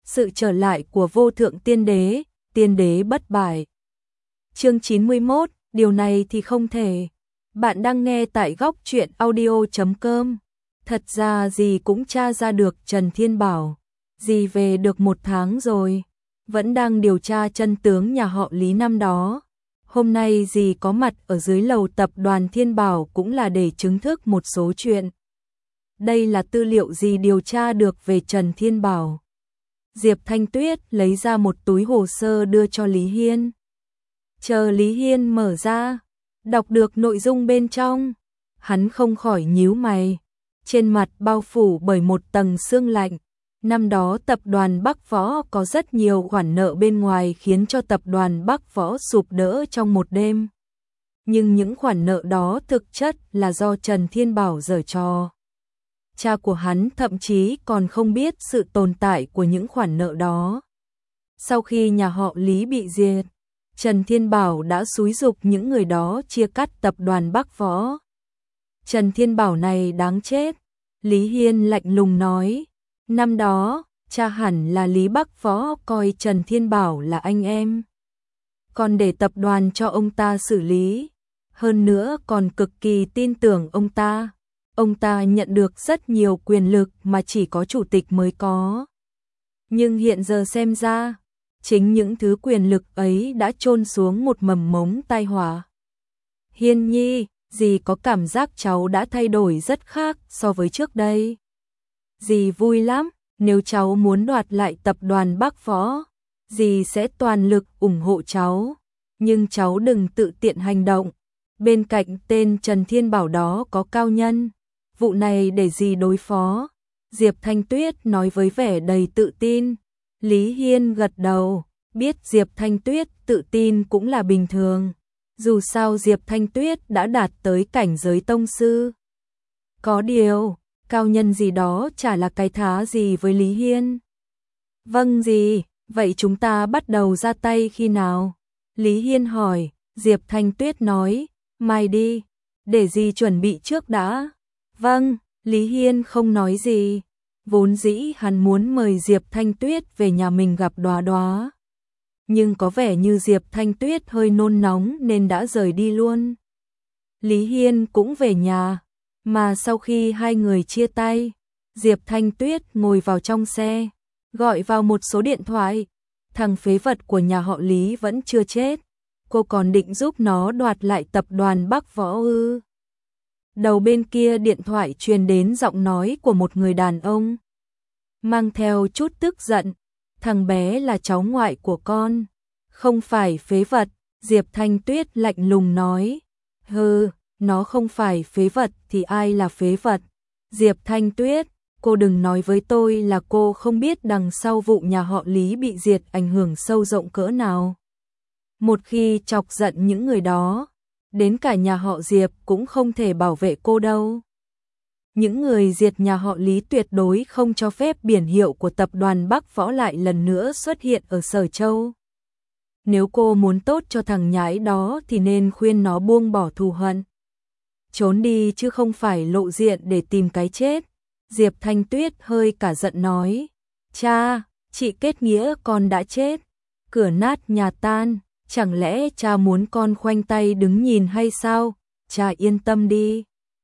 sự trở lại của vô thượng tiên đế bất bại. Chương 91, điều này thì không thể. Bạn đang nghe tại góc truyện audio.com. Thật ra dì cũng tra ra được Trần Thiên Bảo. Dì về được 1 tháng rồi, vẫn đang điều tra chân tướng nhà họ Lý năm đó. Hôm nay dì có mặt ở dưới lầu tập đoàn Thiên Bảo cũng là để chứng thực một số chuyện. Đây là tư liệu dì điều tra được về Trần Thiên Bảo. Diệp Thanh Tuyết lấy ra một túi hồ sơ đưa cho Lý Hiên. Chờ Lý Hiên mở ra, đọc được nội dung bên trong, hắn không khỏi nhíu mày, trên mặt bao phủ bởi một tầng sương lạnh. Năm đó tập đoàn Bắc Võ có rất nhiều khoản nợ bên ngoài khiến cho tập đoàn Bắc Võ sụp đổ trong một đêm. Nhưng những khoản nợ đó thực chất là do Trần Thiên Bảo giở trò. Cha của hắn thậm chí còn không biết sự tồn tại của những khoản nợ đó. Sau khi nhà họ Lý bị diệt, Trần Thiên Bảo đã xúi giục những người đó chia cắt tập đoàn Bắc Võ. Trần Thiên Bảo này đáng chết, Lý Hiên lạnh lùng nói. Năm đó, cha hẳn là Lý Bắc Võ coi Trần Thiên Bảo là anh em, còn để tập đoàn cho ông ta xử lý. Hơn nữa còn cực kỳ tin tưởng ông ta. Ông ta nhận được rất nhiều quyền lực mà chỉ có chủ tịch mới có. Nhưng hiện giờ xem ra, chính những thứ quyền lực ấy đã chôn xuống một mầm mống tai họa. Hiên Nhi, dì có cảm giác cháu đã thay đổi rất khác so với trước đây. Dì vui lắm, nếu cháu muốn đoạt lại tập đoàn Bắc Võ, dì sẽ toàn lực ủng hộ cháu. Nhưng cháu đừng tự tiện hành động. Bên cạnh tên Trần Thiên Bảo đó có cao nhân. Vụ này để dì đối phó. Diệp Thanh Tuyết nói với vẻ đầy tự tin. Lý Hiên gật đầu, biết Diệp Thanh Tuyết tự tin cũng là bình thường. Dù sao Diệp Thanh Tuyết đã đạt tới cảnh giới tông sư. Có điều, cao nhân gì đó chả là cái thá gì với Lý Hiên. Vâng dì, vậy chúng ta bắt đầu ra tay khi nào? Lý Hiên hỏi. Diệp Thanh Tuyết nói, mai đi, để dì chuẩn bị trước đã. Vâng, Lý Hiên không nói gì. Vốn dĩ hắn muốn mời Diệp Thanh Tuyết về nhà mình gặp Đóa Đóa. Nhưng có vẻ như Diệp Thanh Tuyết hơi nôn nóng nên đã rời đi luôn. Lý Hiên cũng về nhà, mà sau khi hai người chia tay, Diệp Thanh Tuyết ngồi vào trong xe, gọi vào một số điện thoại. Thằng phế vật của nhà họ Lý vẫn chưa chết, cô còn định giúp nó đoạt lại tập đoàn Bắc Võ ư? Đầu bên kia điện thoại truyền đến giọng nói của một người đàn ông, mang theo chút tức giận. Thằng bé là cháu ngoại của con, không phải phế vật. Diệp Thanh Tuyết lạnh lùng nói. Hừ, nó không phải phế vật thì ai là phế vật? Diệp Thanh Tuyết, cô đừng nói với tôi là cô không biết đằng sau vụ nhà họ Lý bị diệt ảnh hưởng sâu rộng cỡ nào. Một khi chọc giận những người đó, đến cả nhà họ Diệp cũng không thể bảo vệ cô đâu. Những người diệt nhà họ Lý tuyệt đối không cho phép biển hiệu của tập đoàn Bắc Võ lại lần nữa xuất hiện ở Sở Châu. Nếu cô muốn tốt cho thằng nhãi đó thì nên khuyên nó buông bỏ thù hận, trốn đi chứ không phải lộ diện để tìm cái chết. Diệp Thanh Tuyết hơi cả giận nói. Cha, chị kết nghĩa con đã chết, cửa nát nhà tan, chẳng lẽ cha muốn con khoanh tay đứng nhìn hay sao? Cha yên tâm đi,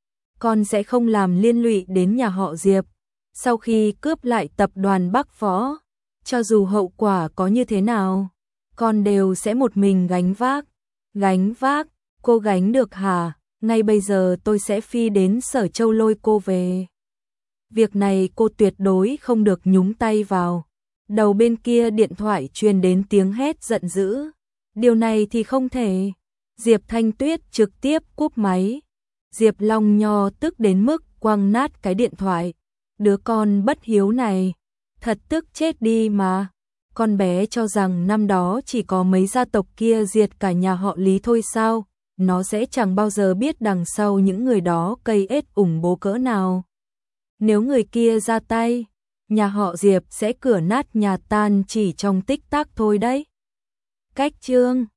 con sẽ không làm liên lụy đến nhà họ Diệp. Sau khi cướp lại tập đoàn Bắc Võ, cho dù hậu quả có như thế nào, con đều sẽ một mình gánh vác. Gánh vác? Cô gánh được hả? Ngay bây giờ tôi sẽ phi đến Sở Châu lôi cô về. Việc này cô tuyệt đối không được nhúng tay vào. Đầu bên kia điện thoại truyền đến tiếng hét giận dữ. Điều này thì không thể. Diệp Thanh Tuyết trực tiếp cúp máy. Diệp Long Nho tức đến mức quăng nát cái điện thoại. Đứa con bất hiếu này, thật tức chết đi mà. Con bé cho rằng năm đó chỉ có mấy gia tộc kia diệt cả nhà họ Lý thôi sao? Nó sẽ chẳng bao giờ biết đằng sau những người đó cây ết ủng bố cỡ nào. Nếu người kia ra tay, nhà họ Diệp sẽ cửa nát nhà tan chỉ trong tích tắc thôi đấy. Cách chương